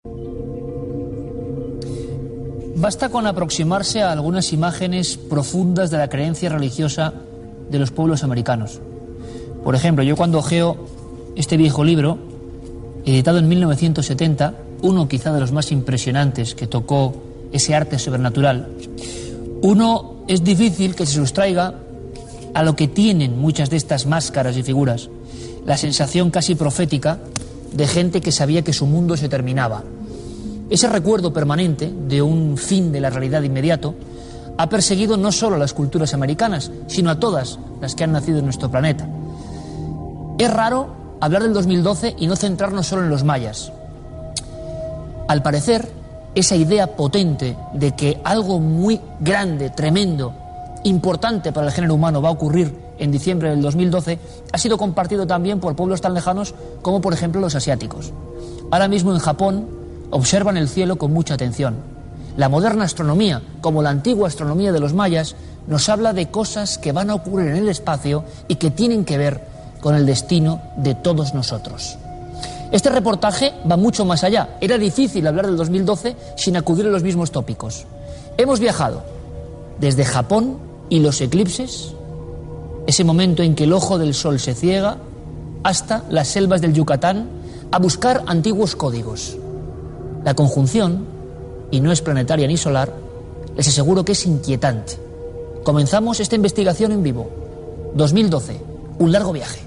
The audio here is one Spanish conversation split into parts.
Basta con aproximarse a algunas imágenes profundas de la creencia religiosa de los pueblos americanos. Por ejemplo, yo cuando ojeo este viejo libro, editado en 1970, uno quizá de los más impresionantes que tocó ese arte sobrenatural, uno es difícil que se sustraiga a lo que tienen muchas de estas máscaras y figuras, la sensación casi profética de gente que sabía que su mundo se terminaba. Ese recuerdo permanente de un fin de la realidad inmediato ha perseguido no solo a las culturas americanas, sino a todas las que han nacido en nuestro planeta. Es raro hablar del 2012 y no centrarnos solo en los mayas. Al parecer, esa idea potente de que algo muy grande, tremendo, importante para el género humano va a ocurrir en diciembre del 2012 ha sido compartido también por pueblos tan lejanos como, por ejemplo, los asiáticos. Ahora mismo en Japón observan el cielo con mucha atención. La moderna astronomía, como la antigua astronomía de los mayas, nos habla de cosas que van a ocurrir en el espacio y que tienen que ver con el destino de todos nosotros. Este reportaje va mucho más allá. Era difícil hablar del 2012 sin acudir a los mismos tópicos. Hemos viajado desde Japón y los eclipses, ese momento en que el ojo del sol se ciega, hasta las selvas del Yucatán, a buscar antiguos códigos. La conjunción, y no es planetaria ni solar, les aseguro que es inquietante. Comenzamos esta investigación en vivo. 2012, un largo viaje.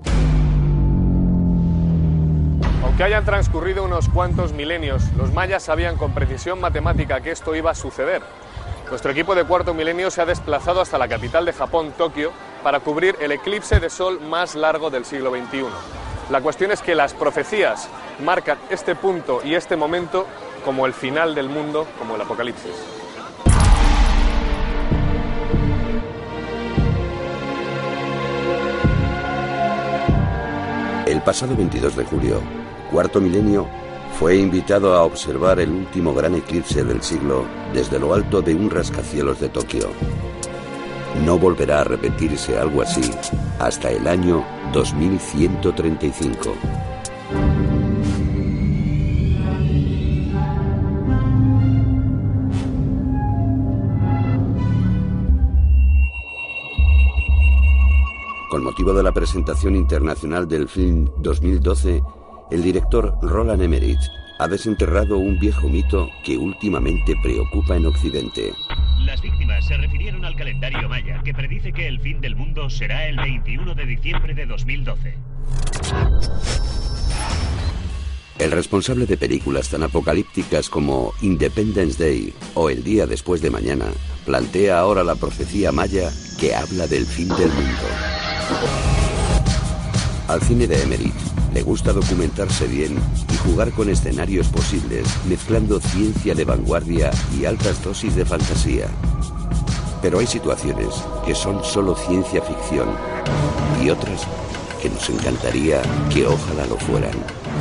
Aunque hayan transcurrido unos cuantos milenios, los mayas sabían con precisión matemática que esto iba a suceder. Nuestro equipo de Cuarto Milenio se ha desplazado hasta la capital de Japón, Tokio, para cubrir el eclipse de sol más largo del siglo XXI. La cuestión es que las profecías marcan este punto y este momento como el final del mundo, como el apocalipsis. El pasado 22 de julio, Cuarto Milenio fue invitado a observar el último gran eclipse del siglo desde lo alto de un rascacielos de Tokio. No volverá a repetirse algo así hasta el año 2135. Con motivo de la presentación internacional del film 2012, el director Roland Emmerich ha desenterrado un viejo mito que últimamente preocupa en Occidente. Las víctimas se refirieron al calendario maya, que predice que el fin del mundo será el 21 de diciembre de 2012. El responsable de películas tan apocalípticas como Independence Day o El día después de mañana plantea ahora la profecía maya que habla del fin del mundo. Al cine de Emmerich le gusta documentarse bien y jugar con escenarios posibles, mezclando ciencia de vanguardia y altas dosis de fantasía. Pero hay situaciones que son solo ciencia ficción y otras que nos encantaría que ojalá lo fueran.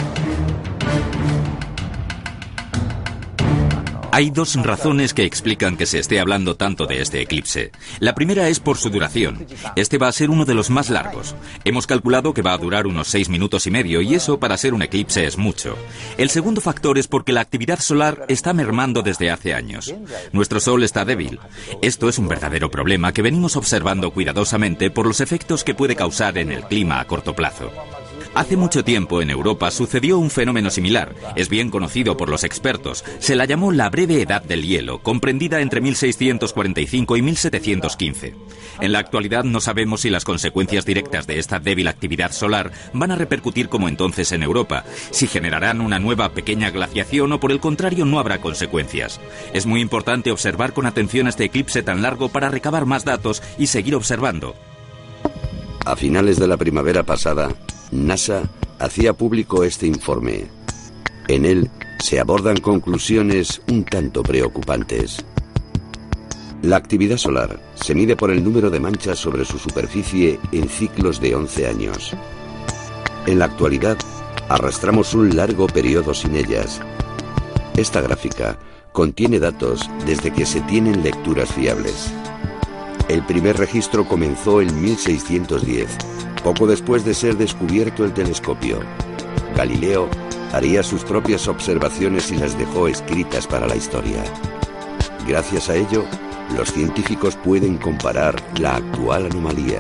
Hay dos razones que explican que se esté hablando tanto de este eclipse. La primera es por su duración. Este va a ser uno de los más largos. Hemos calculado que va a durar unos 6 minutos y medio, y eso para ser un eclipse es mucho. El segundo factor es porque la actividad solar está mermando desde hace años. Nuestro Sol está débil. Esto es un verdadero problema que venimos observando cuidadosamente por los efectos que puede causar en el clima a corto plazo. Hace mucho tiempo en Europa sucedió un fenómeno similar. Es bien conocido por los expertos. Se la llamó la breve edad del hielo, comprendida entre 1645 y 1715. En la actualidad no sabemos si las consecuencias directas de esta débil actividad solar van a repercutir como entonces en Europa, si generarán una nueva pequeña glaciación o por el contrario no habrá consecuencias. Es muy importante observar con atención este eclipse tan largo para recabar más datos y seguir observando. A finales de la primavera pasada, NASA hacía público este informe. En él se abordan conclusiones un tanto preocupantes. La actividad solar se mide por el número de manchas sobre su superficie en ciclos de 11 años. En la actualidad, arrastramos un largo periodo sin ellas. Esta gráfica contiene datos desde que se tienen lecturas fiables. El primer registro comenzó en 1610, poco después de ser descubierto el telescopio. Galileo Haría sus propias observaciones y las dejó escritas para la historia. Gracias a ello, los científicos pueden comparar la actual anomalía.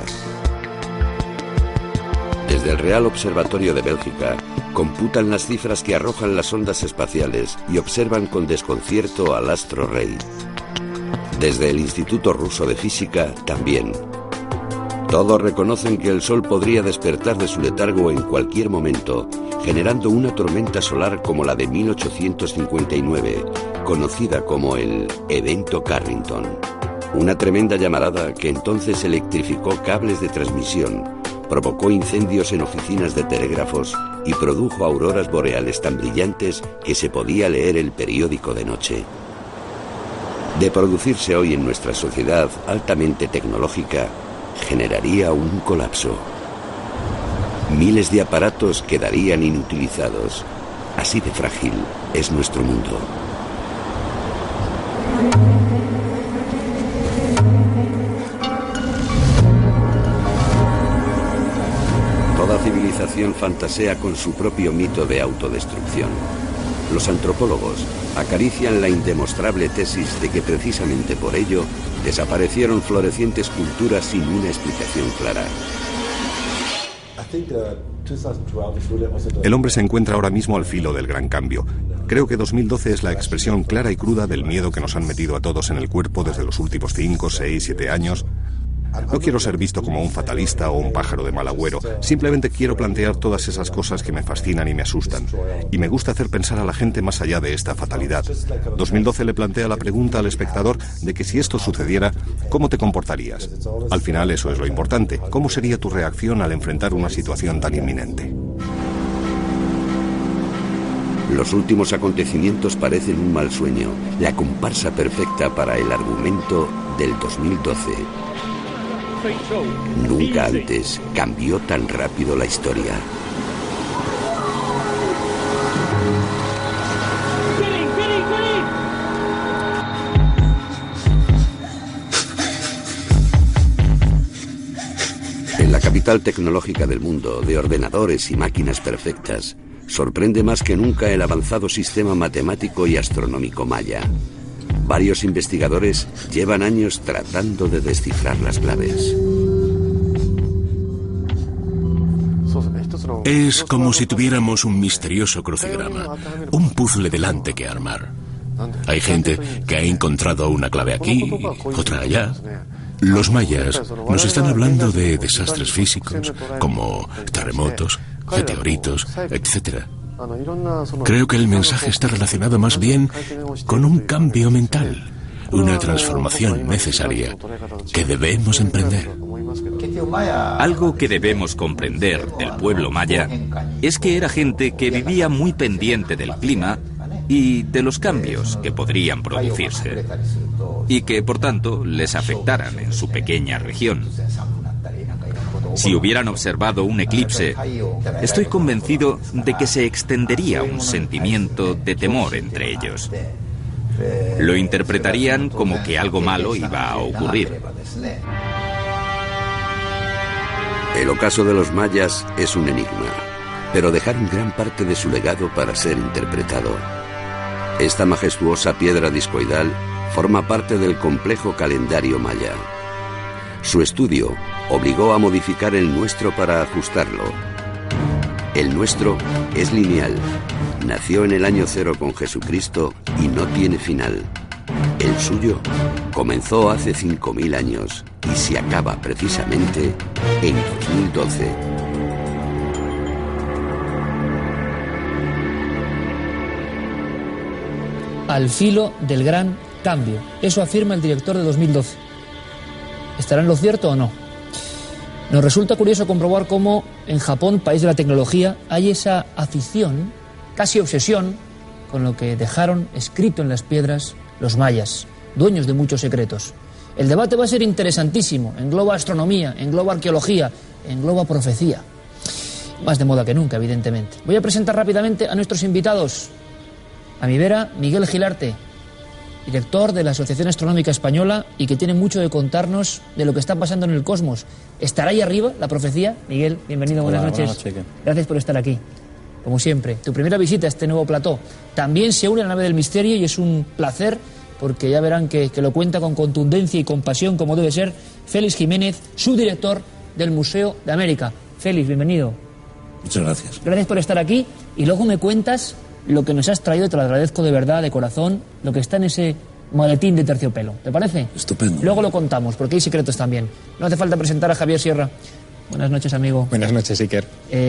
Desde el Real Observatorio de Bélgica, computan las cifras que arrojan las ondas espaciales y observan con desconcierto al astro rey. Desde el Instituto Ruso de Física, también. Todos reconocen que el Sol podría despertar de su letargo en cualquier momento, generando una tormenta solar como la de 1859, conocida como el Evento Carrington. Una tremenda llamarada que entonces electrificó cables de transmisión, provocó incendios en oficinas de telégrafos y produjo auroras boreales tan brillantes que se podía leer el periódico de noche. De producirse hoy en nuestra sociedad altamente tecnológica, generaría un colapso. Miles de aparatos quedarían inutilizados. Así de frágil es nuestro mundo. Toda civilización fantasea con su propio mito de autodestrucción. Los antropólogos acarician la indemostrable tesis de que precisamente por ello desaparecieron florecientes culturas sin una explicación clara. El hombre se encuentra ahora mismo al filo del gran cambio. Creo que 2012 es la expresión clara y cruda del miedo que nos han metido a todos en el cuerpo desde los últimos 5, 6, 7 años. No quiero ser visto como un fatalista o un pájaro de mal agüero. Simplemente quiero plantear todas esas cosas que me fascinan y me asustan. Y me gusta hacer pensar a la gente más allá de esta fatalidad. 2012 le plantea la pregunta al espectador de que si esto sucediera, ¿cómo te comportarías? Al final eso es lo importante. ¿Cómo sería tu reacción al enfrentar una situación tan inminente? Los últimos acontecimientos parecen un mal sueño, la comparsa perfecta para el argumento del 2012. Nunca antes cambió tan rápido la historia. En la capital tecnológica del mundo, de ordenadores y máquinas perfectas, sorprende más que nunca el avanzado sistema matemático y astronómico maya. Varios investigadores llevan años tratando de descifrar las claves. Es como si tuviéramos un misterioso crucigrama, un puzzle delante que armar. Hay gente que ha encontrado una clave aquí, otra allá. Los mayas nos están hablando de desastres físicos, como terremotos, meteoritos, etc. Creo que el mensaje está relacionado más bien con un cambio mental, una transformación necesaria que debemos emprender. Algo que debemos comprender del pueblo maya es que era gente que vivía muy pendiente del clima y de los cambios que podrían producirse, y que por tanto les afectaran en su pequeña región. Si hubieran observado un eclipse, estoy convencido de que se extendería un sentimiento de temor entre ellos. Lo interpretarían como que algo malo iba a ocurrir. El ocaso de los mayas es un enigma, pero dejaron gran parte de su legado para ser interpretado. Esta majestuosa piedra discoidal forma parte del complejo calendario maya. Su estudio obligó a modificar el nuestro para ajustarlo. El nuestro es lineal, nació en el año 0 con Jesucristo y no tiene final. El suyo comenzó hace 5000 años y se acaba precisamente en 2012. Al filo del gran cambio. Eso afirma el director de 2012. ¿Estará en lo cierto o no? Nos resulta curioso comprobar cómo en Japón, país de la tecnología, hay esa afición, casi obsesión, con lo que dejaron escrito en las piedras los mayas, dueños de muchos secretos. El debate va a ser interesantísimo, engloba astronomía, engloba arqueología, engloba profecía. Más de moda que nunca, evidentemente. Voy a presentar rápidamente a nuestros invitados. A mi vera, Miguel Gilarte, director de la Asociación Astronómica Española y que tiene mucho de contarnos de lo que está pasando en el cosmos. ¿Estará ahí arriba la profecía? Miguel, bienvenido, buenas noches. Gracias por estar aquí. como siempre, tu primera visita a este nuevo plató. También se une a la nave del misterio y es un placer, porque ya verán que lo cuenta con contundencia y con pasión, como debe ser, Félix Jiménez, subdirector del Museo de América. Félix, bienvenido. Muchas gracias. Gracias por estar aquí y luego me cuentas lo que nos has traído, te lo agradezco de verdad, de corazón, lo que está en ese maletín de terciopelo. ¿Te parece? Estupendo. Luego lo contamos, porque hay secretos también. No hace falta presentar a Javier Sierra. Buenas noches, amigo. Buenas noches, Iker.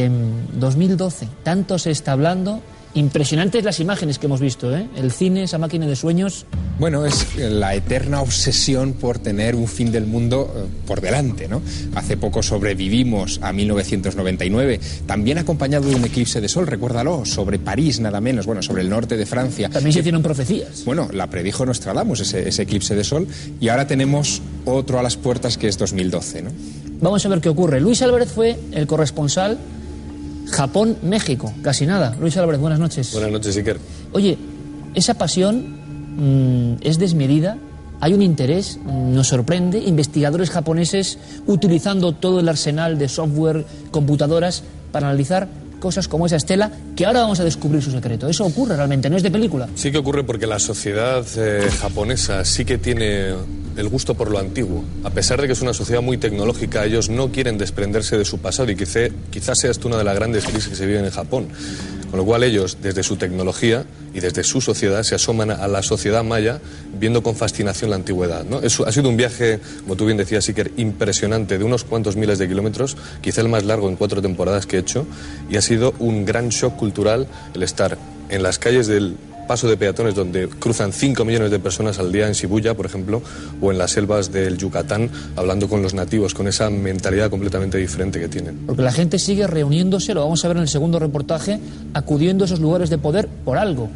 2012, tanto se está hablando. Impresionantes las imágenes que hemos visto, ¿eh? El cine, esa máquina de sueños. Bueno, es la eterna obsesión por tener un fin del mundo por delante, ¿no? Hace poco sobrevivimos a 1999, también acompañado de un eclipse de sol, recuérdalo, sobre París nada menos, bueno, sobre el norte de Francia. También se hicieron profecías. Bueno, la predijo Nostradamus, ese eclipse de sol, y ahora tenemos otro a las puertas que es 2012, ¿no? Vamos a ver qué ocurre. Luis Álvarez fue el corresponsal Japón-México, casi nada. Luis Álvarez, buenas noches. Buenas noches, Iker. Oye, esa pasión es desmedida, hay un interés, nos sorprende, investigadores japoneses utilizando todo el arsenal de software, computadoras, para analizar cosas como esa estela, que ahora vamos a descubrir su secreto. Eso ocurre realmente, no es de película. Sí que ocurre porque la sociedad japonesa sí que tiene el gusto por lo antiguo. A pesar de que es una sociedad muy tecnológica, ellos no quieren desprenderse de su pasado y quizás sea esto una de las grandes crisis que se viven en Japón. Con lo cual ellos, desde su tecnología y desde su sociedad, se asoman a la sociedad maya viendo con fascinación la antigüedad, ¿no? Ha sido un viaje, como tú bien decías, Iker, impresionante, de unos cuantos miles de kilómetros, quizá el más largo en 4 temporadas que he hecho, y ha sido un gran shock cultural el estar en las calles del paso de peatones donde cruzan 5 millones de personas al día en Shibuya, por ejemplo, o en las selvas del Yucatán, hablando con los nativos, con esa mentalidad completamente diferente que tienen. Porque la gente sigue reuniéndose, lo vamos a ver en el segundo reportaje, acudiendo a esos lugares de poder por algo.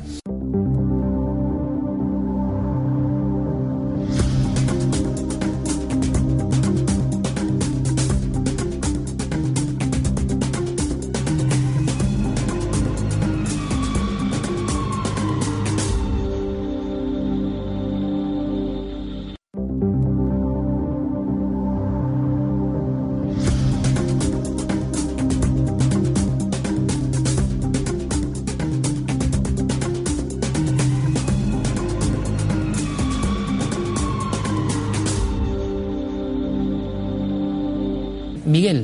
Miguel,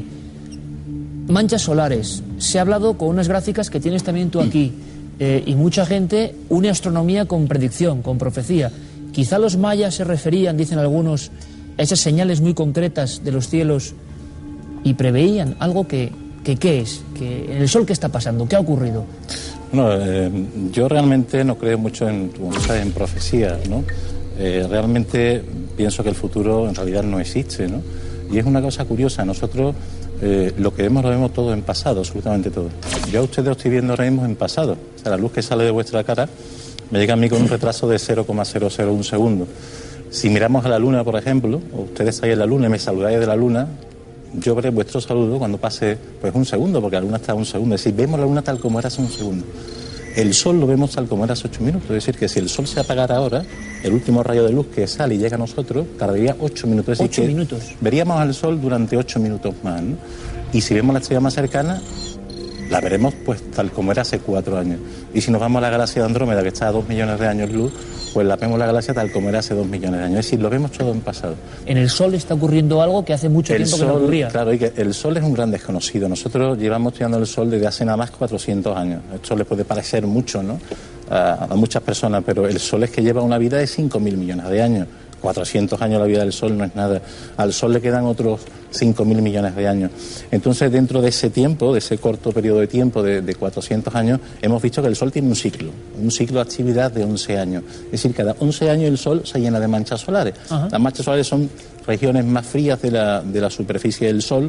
manchas solares. Se ha hablado con unas gráficas que tienes también tú aquí. Y mucha gente une astronomía con predicción, con profecía. Quizá los mayas se referían, dicen algunos, a esas señales muy concretas de los cielos y preveían algo que ¿qué es? Que en el sol, ¿qué está pasando? ¿Qué ha ocurrido? Bueno, yo realmente no creo mucho en profecías, ¿no? Realmente pienso que el futuro en realidad no existe, ¿no? Y es una cosa curiosa, nosotros lo que vemos lo vemos todo en pasado, absolutamente todo. Yo a ustedes los estoy viendo ahora mismo en pasado. O sea, la luz que sale de vuestra cara me llega a mí con un retraso de 0,001 segundo. Si miramos a la luna, por ejemplo, o ustedes estáis en la luna y me saludáis de la luna, yo veré vuestro saludo cuando pase pues un segundo, porque la luna está a un segundo. Es decir, vemos la luna tal como era hace un segundo. El sol lo vemos tal como era hace 8 minutos. Es decir, que si el sol se apagara ahora, el último rayo de luz que sale y llega a nosotros tardaría 8 minutos. Es decir, 8 minutos. Veríamos al sol durante 8 minutos más, ¿no? Y si vemos la estrella más cercana, la veremos pues tal como era hace 4 años. Y si nos vamos a la galaxia de Andrómeda, que está a 2 millones de años luz, pues la vemos la galaxia tal como era hace 2 millones de años. Es decir, lo vemos todo en pasado. En el sol está ocurriendo algo que hace mucho tiempo que no ocurría. Claro, y que el sol es un gran desconocido. Nosotros llevamos estudiando el sol desde hace nada más 400 años. Esto les puede parecer mucho, ¿no? A muchas personas, pero el sol es que lleva una vida de 5.000 millones de años. 400 años la vida del sol no es nada. Al sol le quedan otros 5.000 millones de años. Entonces, dentro de ese tiempo, de ese corto periodo de tiempo de 400 años, hemos visto que el sol tiene un ciclo de actividad de 11 años. Es decir, cada 11 años el sol se llena de manchas solares. Ajá. Las manchas solares son regiones más frías de la superficie del sol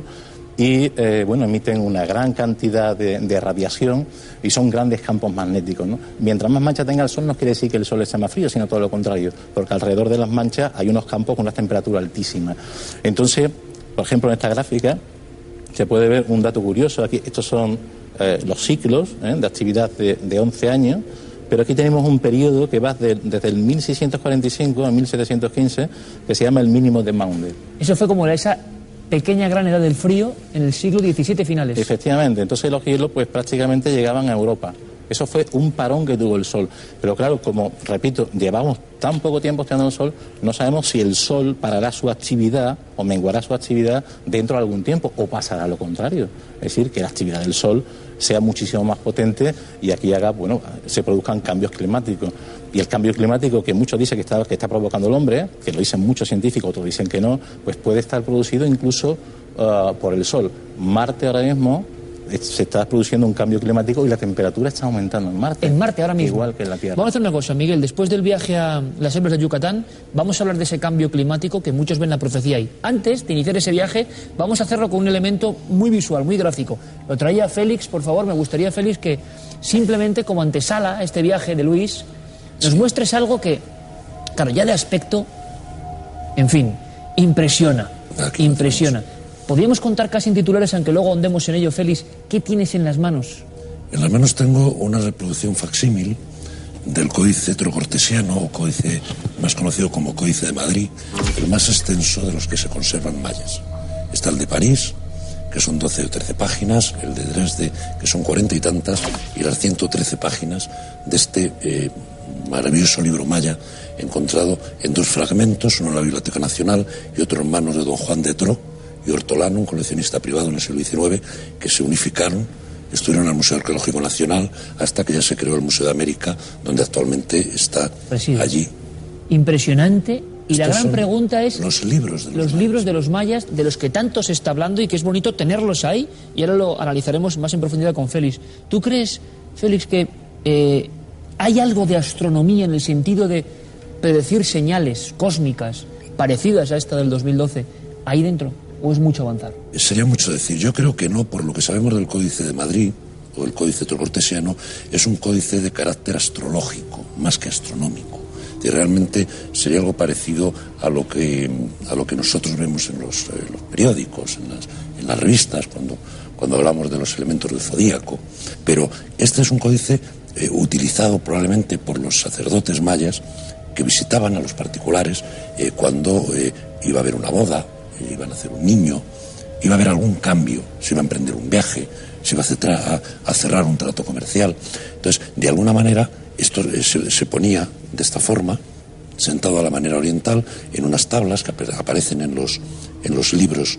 y emiten una gran cantidad de radiación y son grandes campos magnéticos, ¿no? Mientras más manchas tenga el sol no quiere decir que el sol esté más frío, sino todo lo contrario, porque alrededor de las manchas hay unos campos con una temperatura altísima. Entonces, por ejemplo, en esta gráfica se puede ver un dato curioso. Aquí estos son los ciclos de actividad de 11 años, pero aquí tenemos un periodo que va desde el 1645 a 1715, que se llama el mínimo de Maunder. Eso fue como esa pequeña gran edad del frío en el siglo XVII finales. Efectivamente, entonces los hielos pues prácticamente llegaban a Europa. Eso fue un parón que tuvo el Sol. Pero claro, como, repito, llevamos tan poco tiempo estudiando el Sol, no sabemos si el Sol parará su actividad o menguará su actividad dentro de algún tiempo, o pasará lo contrario. Es decir, que la actividad del Sol sea muchísimo más potente y aquí se produzcan cambios climáticos. Y el cambio climático que muchos dicen que está provocando el hombre, que lo dicen muchos científicos, otros dicen que no, pues puede estar producido incluso por el Sol. Marte ahora mismo se está produciendo un cambio climático y la temperatura está aumentando en Marte. En Marte ahora mismo. Igual que en la Tierra. Vamos a hacer una cosa, Miguel. Después del viaje a las selvas de Yucatán, vamos a hablar de ese cambio climático que muchos ven la profecía ahí. Antes de iniciar ese viaje, vamos a hacerlo con un elemento muy visual, muy gráfico. Lo traía Félix, por favor. Me gustaría, Félix, que simplemente como antesala a este viaje de Luis, nos muestres algo que, claro, ya de aspecto, en fin, impresiona. Impresiona. ¿Podríamos contar casi en titulares, aunque luego ahondemos en ello, Félix? ¿Qué tienes en las manos? En las manos tengo una reproducción facsímil del Códice Trocortesiano, o códice más conocido como Códice de Madrid, el más extenso de los que se conservan mayas. Está el de París, que son 12 o 13 páginas, el de Dresde, que son 40 y tantas, y las 113 páginas de este maravilloso libro maya, encontrado en 2 fragmentos, uno en la Biblioteca Nacional y otro en manos de don Juan de Tro y Hortolano, un coleccionista privado en el siglo XIX, que se unificaron, estuvieron al Museo Arqueológico Nacional hasta que ya se creó el Museo de América, donde actualmente está allí. Impresionante. Y la gran pregunta es... Los libros de los mayas, de los que tanto se está hablando y que es bonito tenerlos ahí, y ahora lo analizaremos más en profundidad con Félix. ¿Tú crees, Félix, que hay algo de astronomía en el sentido de predecir señales cósmicas parecidas a esta del 2012 ahí dentro? ¿O es mucho avanzar? Sería mucho decir. Yo creo que no, por lo que sabemos del Códice de Madrid, o el Códice Trocortesiano, es un códice de carácter astrológico, más que astronómico. Y realmente sería algo parecido a lo que nosotros vemos en los periódicos, en las revistas, cuando hablamos de los elementos del zodíaco. Pero este es un códice utilizado probablemente por los sacerdotes mayas que visitaban a los particulares cuando iba a haber una boda, iban a hacer un niño, iba a haber algún cambio, se iba a emprender un viaje, se iba a cerrar un trato comercial. Entonces, de alguna manera, esto se ponía de esta forma, sentado a la manera oriental, en unas tablas que aparecen en los libros,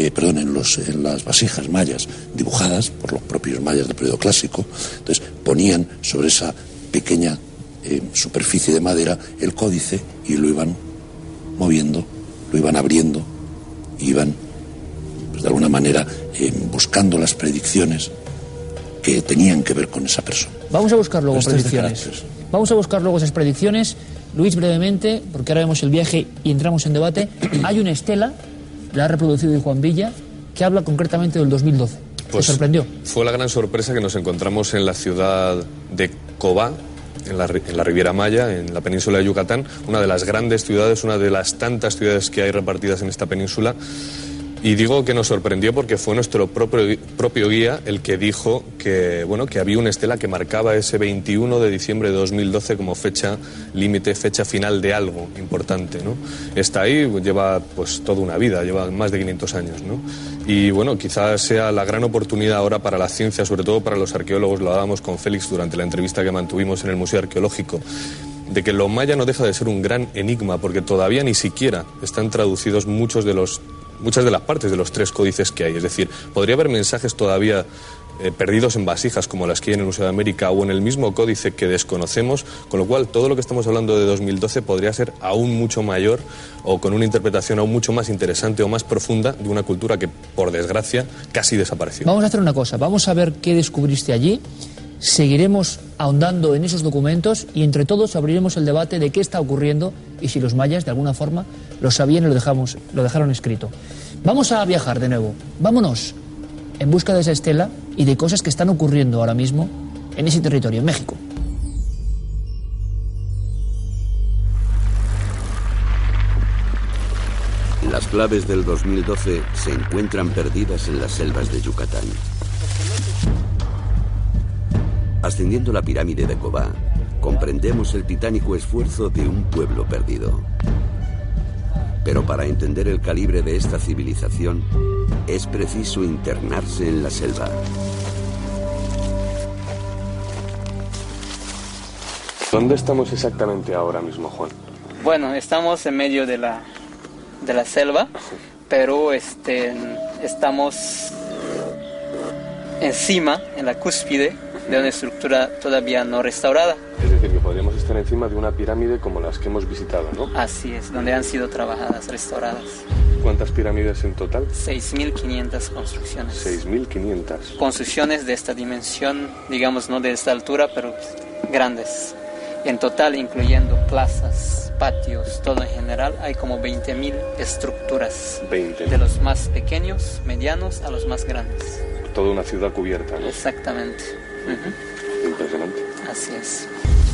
en las vasijas mayas dibujadas por los propios mayas del periodo clásico. Entonces, ponían sobre esa pequeña superficie de madera el códice y lo iban moviendo, lo iban abriendo, iban, pues, de alguna manera, buscando las predicciones que tenían que ver con esa persona. Vamos a buscar luego predicciones. Vamos a buscar luego esas predicciones. Luis, brevemente, porque ahora vemos el viaje y entramos en debate. Hay una estela, la ha reproducido Juan Villa, que habla concretamente del 2012. Pues ¿te sorprendió? Fue la gran sorpresa que nos encontramos en la ciudad de Cobá, en la Riviera Maya, en la península de Yucatán, una de las grandes ciudades, una de las tantas ciudades que hay repartidas en esta península. Y digo que nos sorprendió porque fue nuestro propio guía el que dijo que había una estela que marcaba ese 21 de diciembre de 2012 como fecha límite, fecha final de algo importante, ¿no? Está ahí, lleva pues toda una vida, lleva más de 500 años, ¿no? Y bueno, quizás sea la gran oportunidad ahora para la ciencia, sobre todo para los arqueólogos, lo hablábamos con Félix durante la entrevista que mantuvimos en el Museo Arqueológico, de que lo maya no deja de ser un gran enigma, porque todavía ni siquiera están traducidos muchas de las partes de los 3 códices que hay. Es decir, podría haber mensajes todavía perdidos en vasijas como las que hay en el Museo de América o en el mismo códice que desconocemos, con lo cual todo lo que estamos hablando de 2012 podría ser aún mucho mayor o con una interpretación aún mucho más interesante o más profunda de una cultura que, por desgracia, casi desapareció. Vamos a hacer una cosa, vamos a ver qué descubriste allí, seguiremos ahondando en esos documentos y entre todos abriremos el debate de qué está ocurriendo y si los mayas, de alguna forma, lo sabían y lo dejaron escrito. Vamos a viajar de nuevo, vámonos en busca de esa estela y de cosas que están ocurriendo ahora mismo en ese territorio, en México. Las claves del 2012 se encuentran perdidas en las selvas de Yucatán. Ascendiendo la pirámide de Cobá, comprendemos el titánico esfuerzo de un pueblo perdido. Pero para entender el calibre de esta civilización, es preciso internarse en la selva. ¿Dónde estamos exactamente ahora mismo, Juan? Bueno, estamos en medio de la selva, pero estamos encima, en la cúspide de una estructura todavía no restaurada. Es decir, que podríamos estar encima de una pirámide como las que hemos visitado, ¿no? Así es, donde han sido trabajadas, restauradas. ¿Cuántas pirámides en total? 6.500 construcciones. 6.500. Construcciones de esta dimensión, digamos, no de esta altura, pero grandes. En total, incluyendo plazas, patios, todo en general, hay como 20.000 estructuras. 20. De los más pequeños, medianos, a los más grandes. Toda una ciudad cubierta, ¿no? Exactamente. Impresionante. Así es.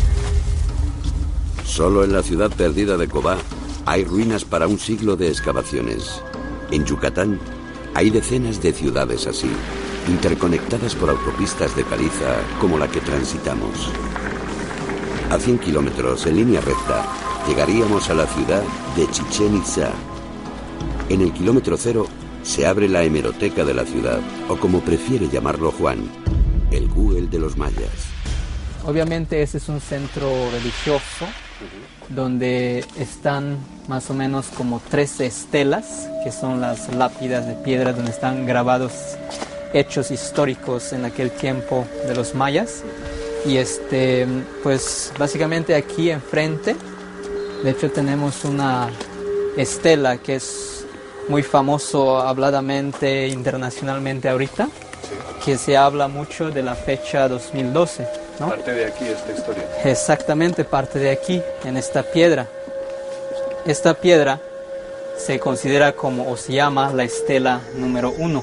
Solo en la ciudad perdida de Cobá hay ruinas para un siglo de excavaciones. En Yucatán hay decenas de ciudades así, interconectadas por autopistas de caliza como la que transitamos. A 100 kilómetros, en línea recta, llegaríamos a la ciudad de Chichén Itzá. En el kilómetro cero se abre la hemeroteca de la ciudad, o como prefiere llamarlo Juan, el Google de los mayas. Obviamente ese es un centro religioso donde están más o menos como 13 estelas, que son las lápidas de piedra donde están grabados hechos históricos en aquel tiempo de los mayas. Y pues básicamente aquí enfrente, de hecho tenemos una estela que es muy famoso habladamente internacionalmente ahorita, que se habla mucho de la fecha 2012, ¿no? Parte de aquí esta historia. Exactamente, parte de aquí, en esta piedra. Esta piedra se considera como, o se llama, la estela número 1.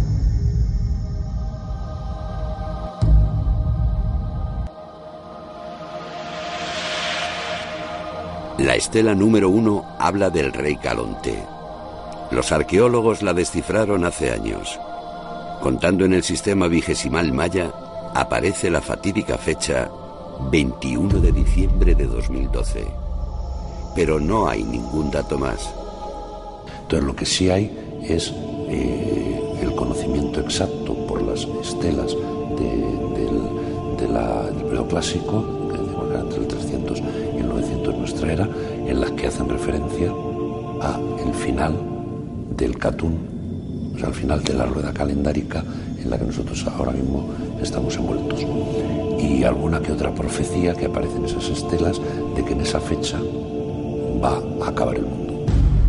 La estela número 1 habla del rey Calonté. Los arqueólogos la descifraron hace años. Contando en el sistema vigesimal maya, aparece la fatídica fecha 21 de diciembre de 2012. Pero no hay ningún dato más. Entonces lo que sí hay es el conocimiento exacto por las estelas del periodo clásico, que decimos que era entre el 300 y el 900 nuestra era, en las que hacen referencia a el final del Catún, o sea, al final de la rueda calendárica en la que nosotros ahora mismo estamos envueltos. Y alguna que otra profecía que aparece en esas estelas de que en esa fecha va a acabar el mundo.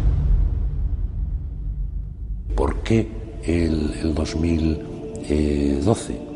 ¿Por qué el 2012?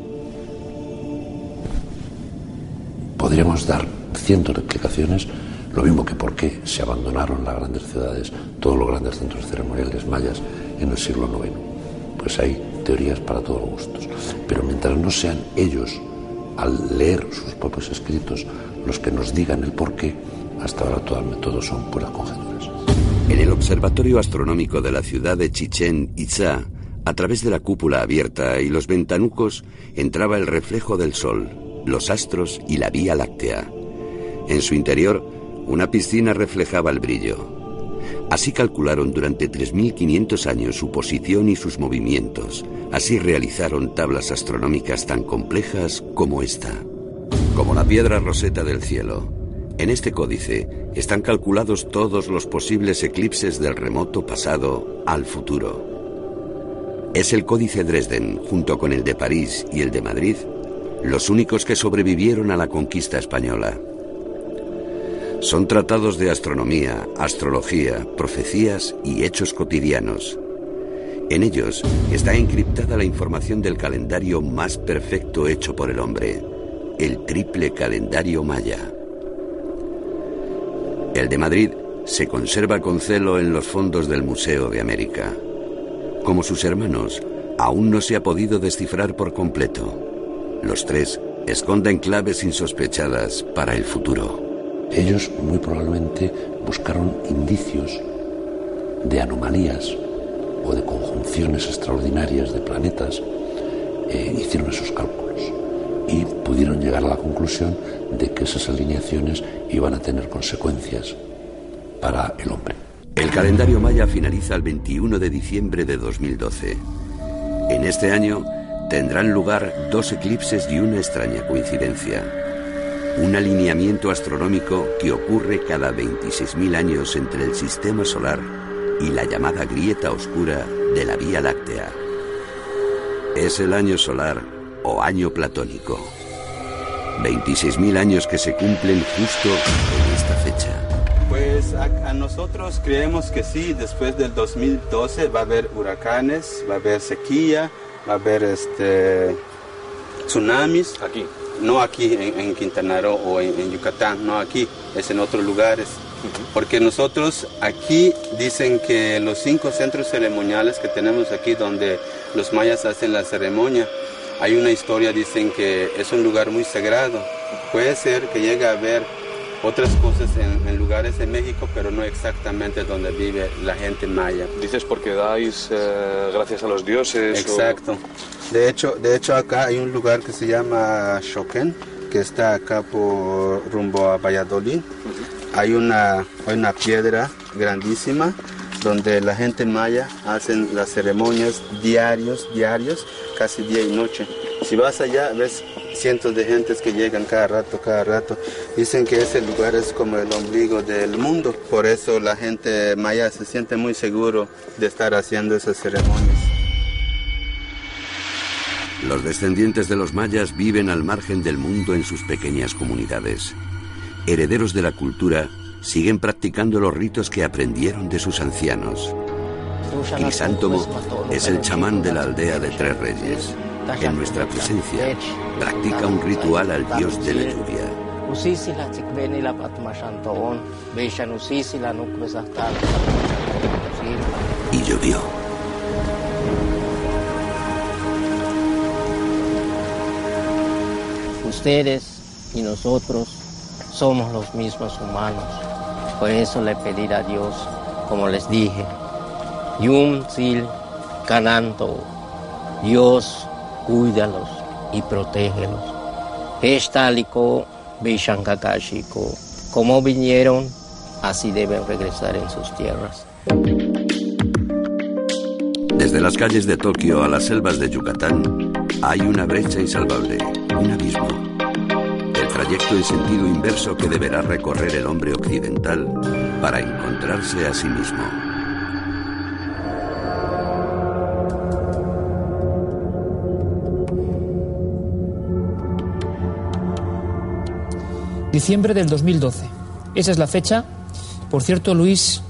Podríamos dar cientos de explicaciones, lo mismo que por qué se abandonaron las grandes ciudades, todos los grandes centros ceremoniales mayas en el siglo IX. Pues hay teorías para todos los gustos. Pero mientras no sean ellos, al leer sus propios escritos, los que nos digan el por qué, hasta ahora todos son puras conjeturas. En el observatorio astronómico de la ciudad de Chichén Itzá, a través de la cúpula abierta y los ventanucos, entraba el reflejo del sol, los astros y la Vía Láctea. En su interior, una piscina reflejaba el brillo. Así calcularon durante 3.500 años su posición y sus movimientos. Así realizaron tablas astronómicas tan complejas como esta. Como la piedra roseta del cielo, en este códice están calculados todos los posibles eclipses del remoto pasado al futuro. Es el Códice Dresden, junto con el de París y el de Madrid, los únicos que sobrevivieron a la conquista española. Son tratados de astronomía, astrología, profecías y hechos cotidianos. En ellos está encriptada la información del calendario más perfecto hecho por el hombre, el triple calendario maya. El de Madrid se conserva con celo en los fondos del Museo de América. Como sus hermanos, aún no se ha podido descifrar por completo. Los tres esconden claves insospechadas para el futuro. Ellos muy probablemente buscaron indicios de anomalías o de conjunciones extraordinarias de planetas, hicieron esos cálculos y pudieron llegar a la conclusión de que esas alineaciones iban a tener consecuencias para el hombre. El calendario maya finaliza el 21 de diciembre de 2012. En este año tendrán lugar 2 eclipses y una extraña coincidencia. Un alineamiento astronómico que ocurre cada 26.000 años entre el sistema solar y la llamada grieta oscura de la Vía Láctea. Es el año solar o año platónico. 26.000 años que se cumplen justo en esta fecha. Pues a nosotros creemos que sí, después del 2012 va a haber huracanes, va a haber sequía, va a haber tsunamis. Aquí. No aquí en Quintana Roo o en Yucatán, no aquí, es en otros lugares. Porque nosotros aquí dicen que los 5 centros ceremoniales que tenemos aquí donde los mayas hacen la ceremonia, hay una historia, dicen que es un lugar muy sagrado. Puede ser que llegue a haber otras cosas en lugares de México, pero no exactamente donde vive la gente maya. ¿Dices porque dais gracias a los dioses? Exacto. De hecho acá hay un lugar que se llama Xoquén, que está acá por rumbo a Valladolid. Hay una piedra grandísima donde la gente maya hacen las ceremonias diarios, casi día y noche. Si vas allá ves cientos de gentes que llegan cada rato. Dicen que ese lugar es como el ombligo del mundo. Por eso la gente maya se siente muy seguro de estar haciendo esas ceremonias. Los descendientes de los mayas viven al margen del mundo en sus pequeñas comunidades. Herederos de la cultura, siguen practicando los ritos que aprendieron de sus ancianos. Crisántomo es el chamán de la aldea de Tres Reyes. En nuestra presencia, practica un ritual al dios de la lluvia. Y llovió. Ustedes y nosotros somos los mismos humanos. Por eso le pedí a Dios, como les dije, Yum Sil Cananto, Dios, cuídalos y protégelos. Estaliko Bishankakashiko, como vinieron, así deben regresar en sus tierras. Desde las calles de Tokio a las selvas de Yucatán, hay una brecha insalvable, un abismo. El trayecto en sentido inverso que deberá recorrer el hombre occidental para encontrarse a sí mismo. Diciembre del 2012. Esa es la fecha. Por cierto, Luis,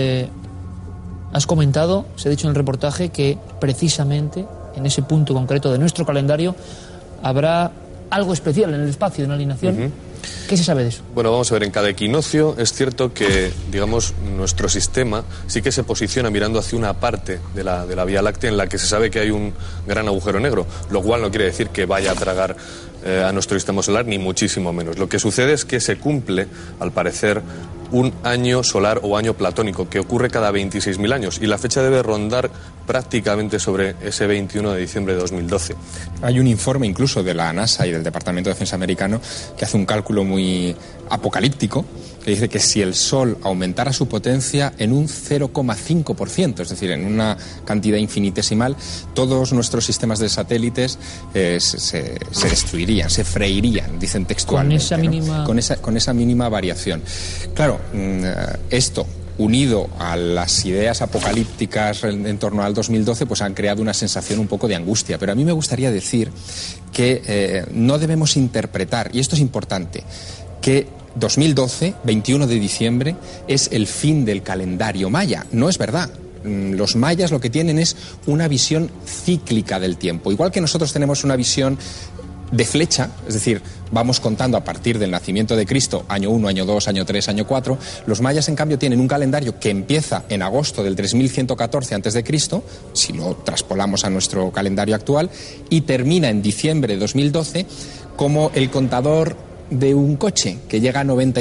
has comentado, se ha dicho en el reportaje, que precisamente en ese punto concreto de nuestro calendario habrá algo especial en el espacio de una alineación. ¿Qué se sabe de eso? Bueno, vamos a ver, en cada equinoccio es cierto que, digamos, nuestro sistema sí que se posiciona mirando hacia una parte de la Vía Láctea en la que se sabe que hay un gran agujero negro, lo cual no quiere decir que vaya a tragar a nuestro sistema solar, ni muchísimo menos. Lo que sucede es que se cumple, al parecer, un año solar o año platónico, que ocurre cada 26.000 años, y la fecha debe rondar prácticamente sobre ese 21 de diciembre de 2012. Hay un informe incluso de la NASA y del Departamento de Defensa americano que hace un cálculo muy apocalíptico, que dice que si el Sol aumentara su potencia en un 0,5%, es decir, en una cantidad infinitesimal, todos nuestros sistemas de satélites se destruirían, se freirían, dicen textualmente. Con esa mínima... ¿no? Con esa mínima variación. Claro, esto, unido a las ideas apocalípticas en torno al 2012, pues han creado una sensación un poco de angustia. Pero a mí me gustaría decir que no debemos interpretar, y esto es importante, que 2012, 21 de diciembre, es el fin del calendario maya. No es verdad. Los mayas lo que tienen es una visión cíclica del tiempo. Igual que nosotros tenemos una visión de flecha, es decir, vamos contando a partir del nacimiento de Cristo, año 1, año 2, año 3, año 4. Los mayas, en cambio, tienen un calendario que empieza en agosto del 3114 a.C., si lo traspolamos a nuestro calendario actual, y termina en diciembre de 2012 como el contador de un coche, que llega a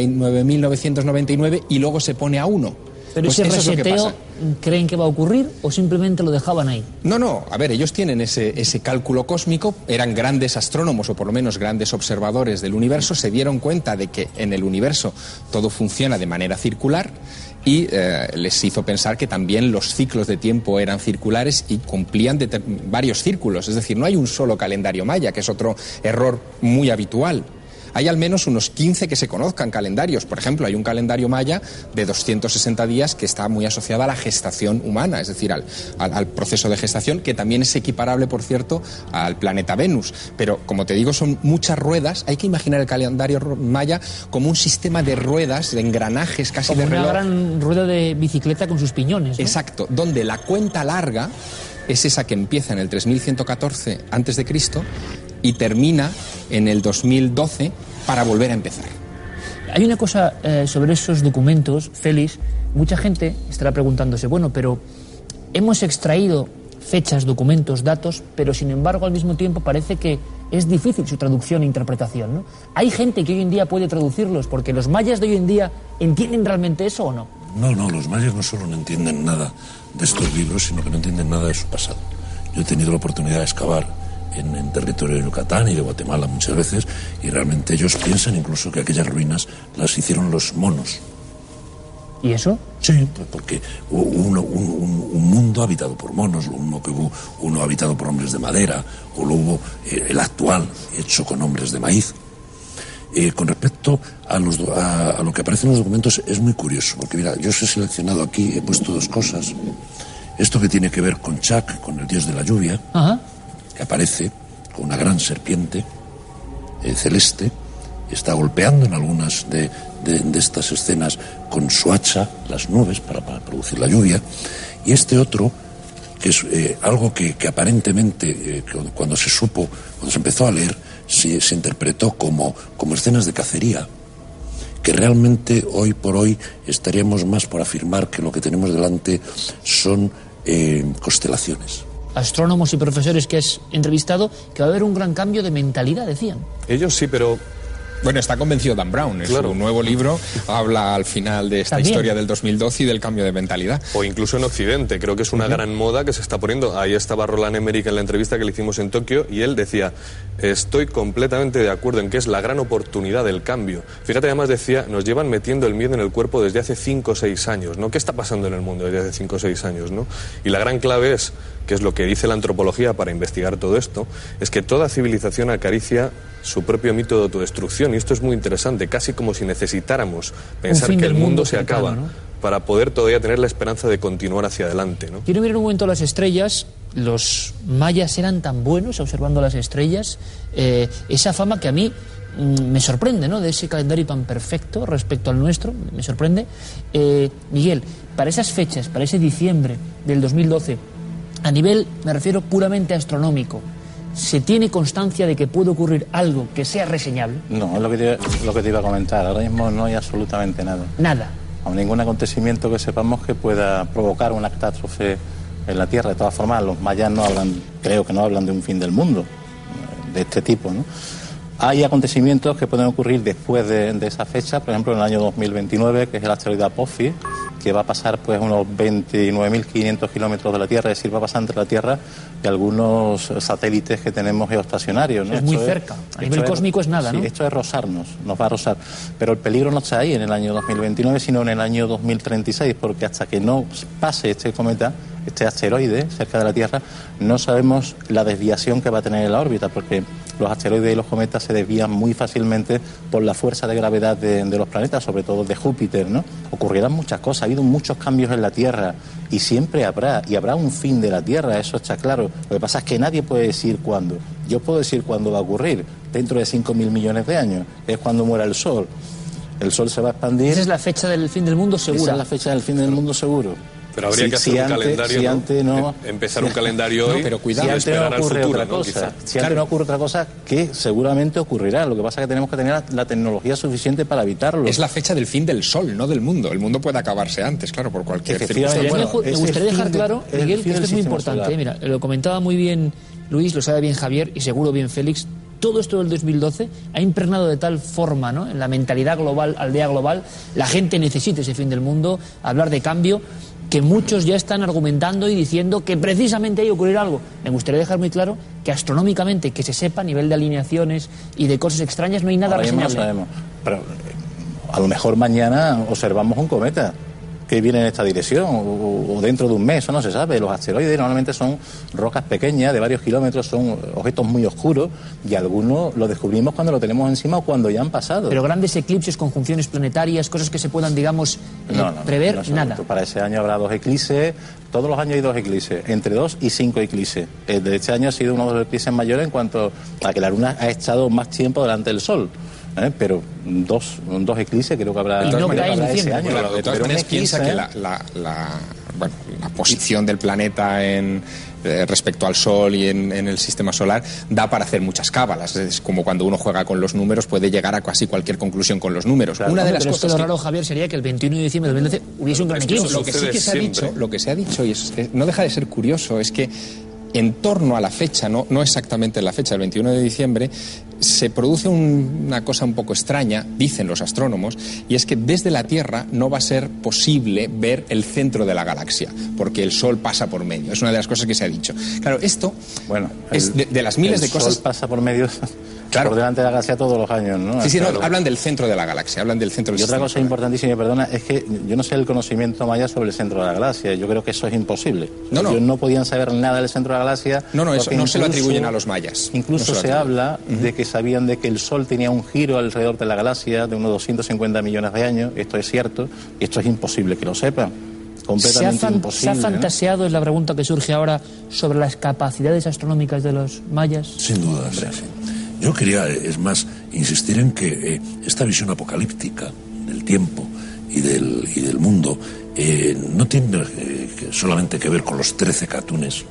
99.999 y luego se pone a 1. Pero Pues ese eso es lo que reseteo, pasa. ¿creen que va a ocurrir o simplemente lo dejaban ahí? No, a ver, ellos tienen ese cálculo cósmico, eran grandes astrónomos o por lo menos grandes observadores del universo, se dieron cuenta de que en el universo todo funciona de manera circular y les hizo pensar que también los ciclos de tiempo eran circulares y cumplían varios círculos. Es decir, no hay un solo calendario maya, que es otro error muy habitual. Hay al menos unos 15 que se conozcan calendarios. Por ejemplo, hay un calendario maya de 260 días que está muy asociado a la gestación humana, es decir, al proceso de gestación, que también es equiparable, por cierto, al planeta Venus. Pero, como te digo, son muchas ruedas. Hay que imaginar el calendario maya como un sistema de ruedas, de engranajes casi como de reloj. Una gran rueda de bicicleta con sus piñones, ¿no? Exacto, donde la cuenta larga es esa que empieza en el 3114 a.C. y termina en el 2012 para volver a empezar. Hay una cosa sobre esos documentos, Félix. Mucha gente estará preguntándose, bueno, pero hemos extraído fechas, documentos, datos, pero sin embargo al mismo tiempo parece que es difícil su traducción e interpretación, ¿no? ¿Hay gente que hoy en día puede traducirlos? Porque los mayas de hoy en día ¿entienden realmente eso o no? No, los mayas no solo no entienden nada de estos libros, sino que no entienden nada de su pasado. Yo he tenido la oportunidad de excavar en territorio de Yucatán y de Guatemala muchas veces, y realmente ellos piensan incluso que aquellas ruinas las hicieron los monos. ¿Y eso? Sí, pues porque hubo un mundo habitado por monos, uno habitado por hombres de madera, o lo hubo el actual hecho con hombres de maíz. Con respecto a lo que aparece en los documentos, es muy curioso, porque mira, yo os he seleccionado aquí, he puesto dos cosas. Esto que tiene que ver con Chac, con el dios de la lluvia, que aparece con una gran serpiente celeste, está golpeando en algunas de estas escenas con su hacha las nubes para producir la lluvia. Y este otro, que es algo que aparentemente cuando se empezó a leer, se interpretó como escenas de cacería, que realmente hoy por hoy estaríamos más por afirmar que lo que tenemos delante son constelaciones. Astrónomos y profesores que has entrevistado, que va a haber un gran cambio de mentalidad, decían. Ellos sí, pero... Bueno, está convencido Dan Brown. En su nuevo libro habla al final de esta historia del 2012 y del cambio de mentalidad. O incluso en Occidente. Creo que es una gran moda que se está poniendo. Ahí estaba Roland Emmerich en la entrevista que le hicimos en Tokio y él decía, estoy completamente de acuerdo en que es la gran oportunidad del cambio. Fíjate, además decía, nos llevan metiendo el miedo en el cuerpo desde hace 5 o 6 años, ¿no? ¿Qué está pasando en el mundo desde hace 5 o 6 años, ¿no? Y la gran clave es, que es lo que dice la antropología para investigar todo esto, es que toda civilización acaricia su propio mito de autodestrucción, y esto es muy interesante, casi como si necesitáramos pensar que el mundo se acaba, ¿no? Para poder todavía tener la esperanza de continuar hacia adelante, ¿no? Quiero mirar un momento las estrellas. Los mayas eran tan buenos observando las estrellas, esa fama que a mí me sorprende, ¿no? De ese calendario tan perfecto respecto al nuestro, me sorprende. Miguel, para esas fechas, para ese diciembre del 2012, a nivel, me refiero puramente astronómico, ¿se tiene constancia de que puede ocurrir algo que sea reseñable? No, es lo que te iba a comentar. Ahora mismo no hay absolutamente nada. Nada. O ningún acontecimiento que sepamos que pueda provocar una catástrofe en la Tierra. De todas formas, los mayas no hablan, creo que no hablan de un fin del mundo de este tipo, ¿no? Hay acontecimientos que pueden ocurrir después de esa fecha, por ejemplo en el año 2029, que es el asteroide Apophis, que va a pasar pues unos 29.500 kilómetros de la Tierra, es decir, va a pasar entre la Tierra y algunos satélites que tenemos geoestacionarios, ¿no? Es muy cerca, a nivel cósmico es nada, ¿no? Sí, esto es rozarnos, nos va a rozar. Pero el peligro no está ahí en el año 2029, sino en el año 2036, porque hasta que no pase este cometa, este asteroide cerca de la Tierra, no sabemos la desviación que va a tener en la órbita, porque los asteroides y los cometas se desvían muy fácilmente por la fuerza de gravedad de los planetas, sobre todo de Júpiter, ¿no? Ocurrirán muchas cosas, ha habido muchos cambios en la Tierra y siempre habrá un fin de la Tierra, eso está claro. Lo que pasa es que nadie puede decir cuándo. Yo puedo decir cuándo va a ocurrir, dentro de 5.000 millones de años, es cuando muera el Sol. El Sol se va a expandir. Esa es la fecha del fin del mundo segura. Esa es la fecha del fin del mundo seguro. Pero habría que hacer un calendario, empezar un calendario hoy, pero cuidado, y esperar al futuro, otra cosa. Si antes no ocurre otra cosa, que seguramente ocurrirá. Lo que pasa es que tenemos que tener la tecnología suficiente para evitarlo. Es la fecha del fin del Sol, no del mundo. El mundo puede acabarse antes, claro, por cualquier circunstancia. Me gustaría dejar claro, Miguel, que esto es muy importante. Mira, lo comentaba muy bien Luis, lo sabe bien Javier y seguro bien Félix. Todo esto del 2012 ha impregnado de tal forma, ¿no?, en la mentalidad global, aldea global, la gente necesita ese fin del mundo, hablar de cambio, que muchos ya están argumentando y diciendo que precisamente hay que ocurrir algo. Me gustaría dejar muy claro que astronómicamente, que se sepa a nivel de alineaciones y de cosas extrañas, no hay nada reseñable. No sabemos, pero a lo mejor mañana observamos un cometa. que vienen en esta dirección, o dentro de un mes, o no se sabe. Los asteroides normalmente son rocas pequeñas, de varios kilómetros, son objetos muy oscuros, y algunos los descubrimos cuando lo tenemos encima o cuando ya han pasado. Pero grandes eclipses, conjunciones planetarias, cosas que se puedan, digamos, prever, nada. Para ese año habrá 2 eclipses, todos los años hay 2 eclipses, entre 2 y 5 eclipses. El de este año ha sido uno de los eclipses mayores en cuanto a que la Luna ha estado más tiempo delante del Sol. Pero dos eclipses creo que habrá, y no cae en ese año. Claro, de todas maneras piensa que la posición del planeta respecto al Sol y en el sistema solar da para hacer muchas cábalas. Es como cuando uno juega con los números, puede llegar a casi cualquier conclusión con los números. Claro, una de las cosas raro, Javier, sería que el 21 de diciembre de 2012 hubiese un gran eclipse. Lo que sí que se ha dicho, y no deja de ser curioso, es que en torno a la fecha, no exactamente en la fecha, el 21 de diciembre, se produce una cosa un poco extraña, dicen los astrónomos, y es que desde la Tierra no va a ser posible ver el centro de la galaxia, porque el Sol pasa por medio. Es una de las cosas que se ha dicho. Claro, esto es de las miles de cosas... El Sol pasa por medio... Claro. Por delante de la galaxia todos los años, ¿no? Sí, no, hablan del centro de la galaxia, hablan del centro del sistema. Y otra cosa importantísima, perdona, es que yo no sé el conocimiento maya sobre el centro de la galaxia. Yo creo que eso es imposible. Ellos no podían saber nada del centro de la galaxia. Eso no se lo atribuyen a los mayas. Incluso se habla de que sabían de que el Sol tenía un giro alrededor de la galaxia de unos 250 millones de años. Esto es cierto, y esto es imposible que lo sepan. Completamente imposible. ¿Se ha fantaseado, es la pregunta que surge ahora, sobre las capacidades astronómicas de los mayas? Sin duda, sí. Yo quería, es más, insistir en que esta visión apocalíptica del tiempo y del mundo no tiene solamente que ver con los 13 catunes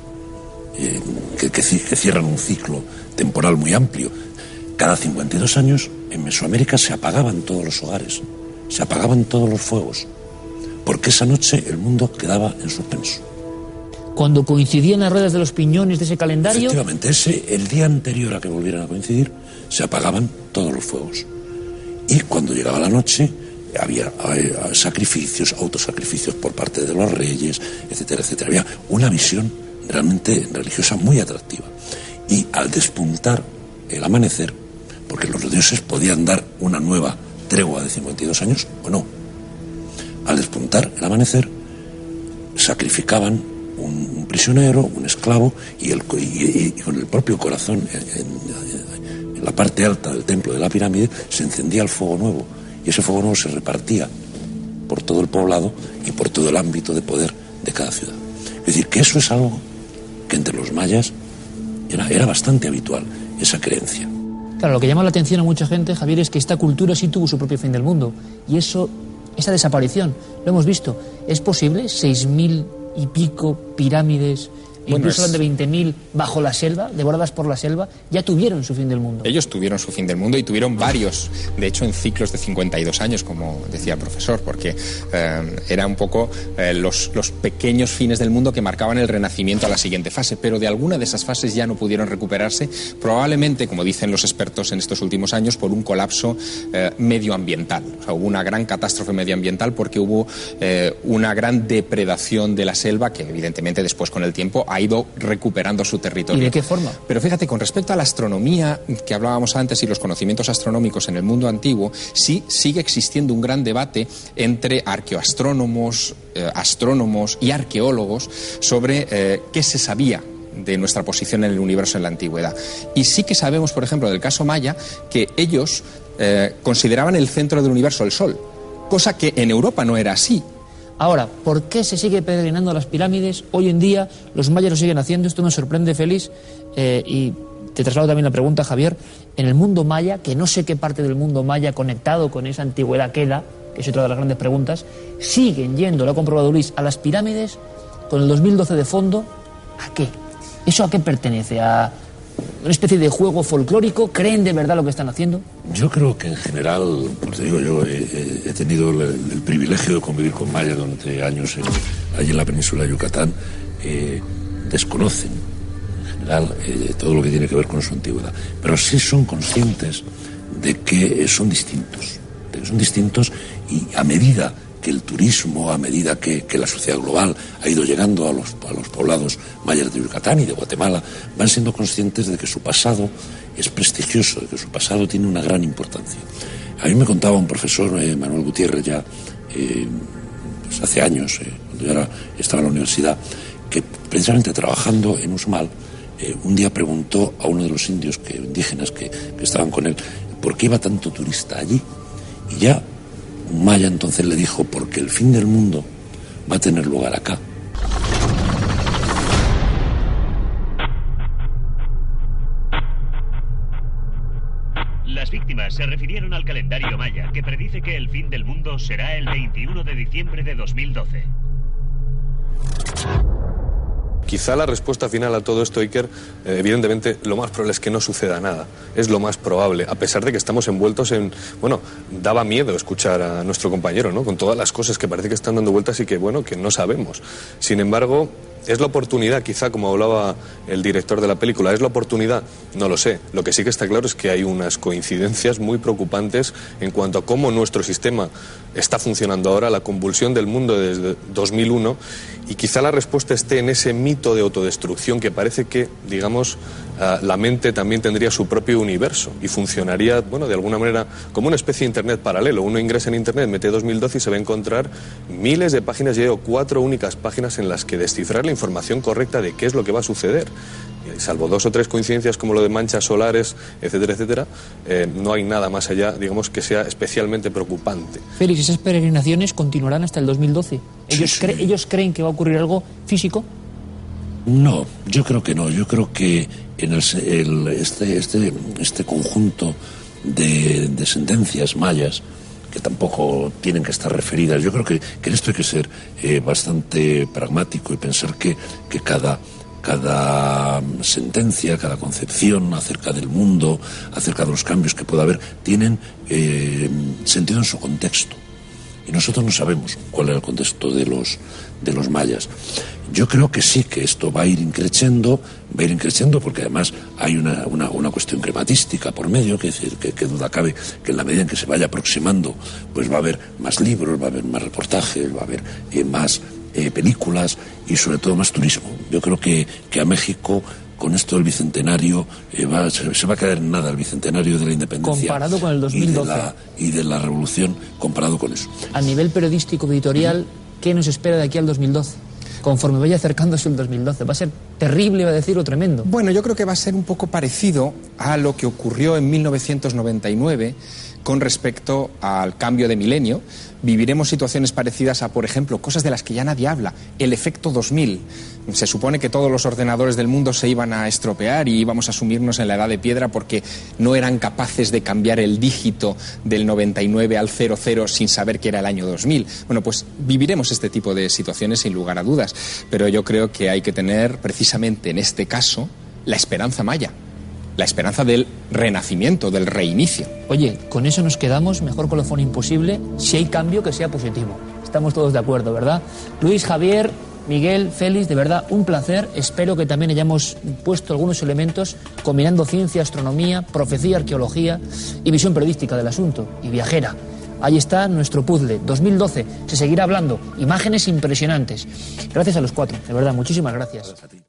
que cierran un ciclo temporal muy amplio. Cada 52 años en Mesoamérica se apagaban todos los hogares, se apagaban todos los fuegos, porque esa noche el mundo quedaba en suspenso. Cuando coincidían las ruedas de los piñones de ese calendario... Efectivamente, el día anterior a que volvieran a coincidir, se apagaban todos los fuegos. Y cuando llegaba la noche, había sacrificios, autosacrificios por parte de los reyes, etcétera, etcétera. Había una visión realmente religiosa muy atractiva. Y al despuntar el amanecer, porque los dioses podían dar una nueva tregua de 52 años o no, al despuntar el amanecer, sacrificaban un prisionero, un esclavo, y con el propio corazón en la parte alta del templo de la pirámide se encendía el fuego nuevo, y ese fuego nuevo se repartía por todo el poblado y por todo el ámbito de poder de cada ciudad. Es decir, que eso es algo que entre los mayas era bastante habitual, esa creencia. Claro, lo que llama la atención a mucha gente, Javier, es que esta cultura sí tuvo su propio fin del mundo, y esa desaparición, lo hemos visto, ¿es posible? 6.000 y pico pirámides, incluso hablan de 20.000 bajo la selva, devoradas por la selva, ya tuvieron su fin del mundo. Ellos tuvieron su fin del mundo y tuvieron varios, de hecho en ciclos de 52 años, como decía el profesor, porque era un poco los pequeños fines del mundo que marcaban el renacimiento a la siguiente fase, pero de alguna de esas fases ya no pudieron recuperarse, probablemente, como dicen los expertos en estos últimos años, por un colapso medioambiental. O sea, hubo una gran catástrofe medioambiental porque hubo una gran depredación de la selva que evidentemente después con el tiempo ha ido recuperando su territorio. ¿Y de qué forma? Pero fíjate, con respecto a la astronomía que hablábamos antes y los conocimientos astronómicos en el mundo antiguo, sí sigue existiendo un gran debate entre arqueoastrónomos, astrónomos y arqueólogos sobre qué se sabía de nuestra posición en el universo en la antigüedad. Y sí que sabemos, por ejemplo, del caso maya, que ellos consideraban el centro del universo el Sol, cosa que en Europa no era así. Ahora, ¿por qué se sigue peregrinando a las pirámides? Hoy en día los mayas lo siguen haciendo, esto me sorprende, Félix, y te traslado también la pregunta, Javier. En el mundo maya, que no sé qué parte del mundo maya conectado con esa antigüedad queda, que es otra de las grandes preguntas, siguen yendo, lo ha comprobado Luis, a las pirámides con el 2012 de fondo. ¿A qué? ¿Eso a qué pertenece? ¿A una especie de juego folclórico? ¿Creen de verdad lo que están haciendo? Yo creo que en general, pues te digo, yo he tenido el privilegio de convivir con mayas durante años allí en la península de Yucatán. Desconocen en general todo lo que tiene que ver con su antigüedad, pero sí son conscientes de que son distintos, y a medida que el turismo, a medida que la sociedad global ha ido llegando a los poblados mayas de Yucatán y de Guatemala, van siendo conscientes de que su pasado es prestigioso, de que su pasado tiene una gran importancia. A mí me contaba un profesor, Manuel Gutiérrez, ya pues hace años, cuando yo estaba en la universidad, que precisamente trabajando en Uxmal, un día preguntó a uno de los indios indígenas que estaban con él por qué iba tanto turista allí. Y ya un maya entonces le dijo, porque el fin del mundo va a tener lugar acá. Las víctimas se refirieron al calendario maya, que predice que el fin del mundo será el 21 de diciembre de 2012. Quizá la respuesta final a todo esto, Iker, evidentemente lo más probable es que no suceda nada. Es lo más probable, a pesar de que estamos envueltos en... Bueno, daba miedo escuchar a nuestro compañero, ¿no? Con todas las cosas que parece que están dando vueltas y que, bueno, que no sabemos. Sin embargo, ¿es la oportunidad, quizá, como hablaba el director de la película, es la oportunidad? No lo sé. Lo que sí que está claro es que hay unas coincidencias muy preocupantes en cuanto a cómo nuestro sistema está funcionando ahora, la convulsión del mundo desde 2001, y quizá la respuesta esté en ese mito de autodestrucción que parece que, digamos, la mente también tendría su propio universo y funcionaría, bueno, de alguna manera como una especie de Internet paralelo. Uno ingresa en Internet, mete 2012 y se va a encontrar miles de páginas, ya 4 únicas páginas en las que descifrar la información correcta de qué es lo que va a suceder. Salvo 2 o 3 coincidencias como lo de manchas solares, etcétera, etcétera, no hay nada más allá, digamos, que sea especialmente preocupante. Félix, ¿esas peregrinaciones continuarán hasta el 2012? ¿Ellos creen que va a ocurrir algo físico? No, yo creo que no. Yo creo que en este conjunto de sentencias mayas, que tampoco tienen que estar referidas, yo creo que en esto hay que ser bastante pragmático y pensar que cada sentencia, cada concepción acerca del mundo, acerca de los cambios que pueda haber, tienen sentido en su contexto. Y nosotros no sabemos cuál era el contexto de los mayas. Yo creo que sí, que esto va a ir increciendo porque además hay una cuestión crematística por medio, que decir, que duda cabe que en la medida en que se vaya aproximando, pues va a haber más libros, va a haber más reportajes, va a haber más películas y sobre todo más turismo. Yo creo que a México, con esto del bicentenario, se va a quedar en nada el bicentenario de la independencia. Comparado con el 2012. Y de la revolución, comparado con eso. A nivel periodístico, editorial, ¿qué nos espera de aquí al 2012? Conforme vaya acercándose el 2012. ¿Va a ser terrible, va a decir, o tremendo? Bueno, yo creo que va a ser un poco parecido a lo que ocurrió en 1999 con respecto al cambio de milenio. Viviremos situaciones parecidas a, por ejemplo, cosas de las que ya nadie habla. El efecto 2000. Se supone que todos los ordenadores del mundo se iban a estropear y íbamos a sumirnos en la edad de piedra porque no eran capaces de cambiar el dígito del 99 al 00 sin saber que era el año 2000. Bueno, pues viviremos este tipo de situaciones sin lugar a dudas. Pero yo creo que hay que tener, precisamente en este caso, la esperanza maya. La esperanza del renacimiento, del reinicio. Oye, con eso nos quedamos, mejor colofón imposible, si hay cambio que sea positivo. Estamos todos de acuerdo, ¿verdad? Luis, Javier, Miguel, Félix, de verdad, un placer. Espero que también hayamos puesto algunos elementos combinando ciencia, astronomía, profecía, arqueología y visión periodística del asunto, y viajera. Ahí está nuestro puzzle, 2012. Se seguirá hablando, imágenes impresionantes. Gracias a los 4, de verdad, muchísimas gracias.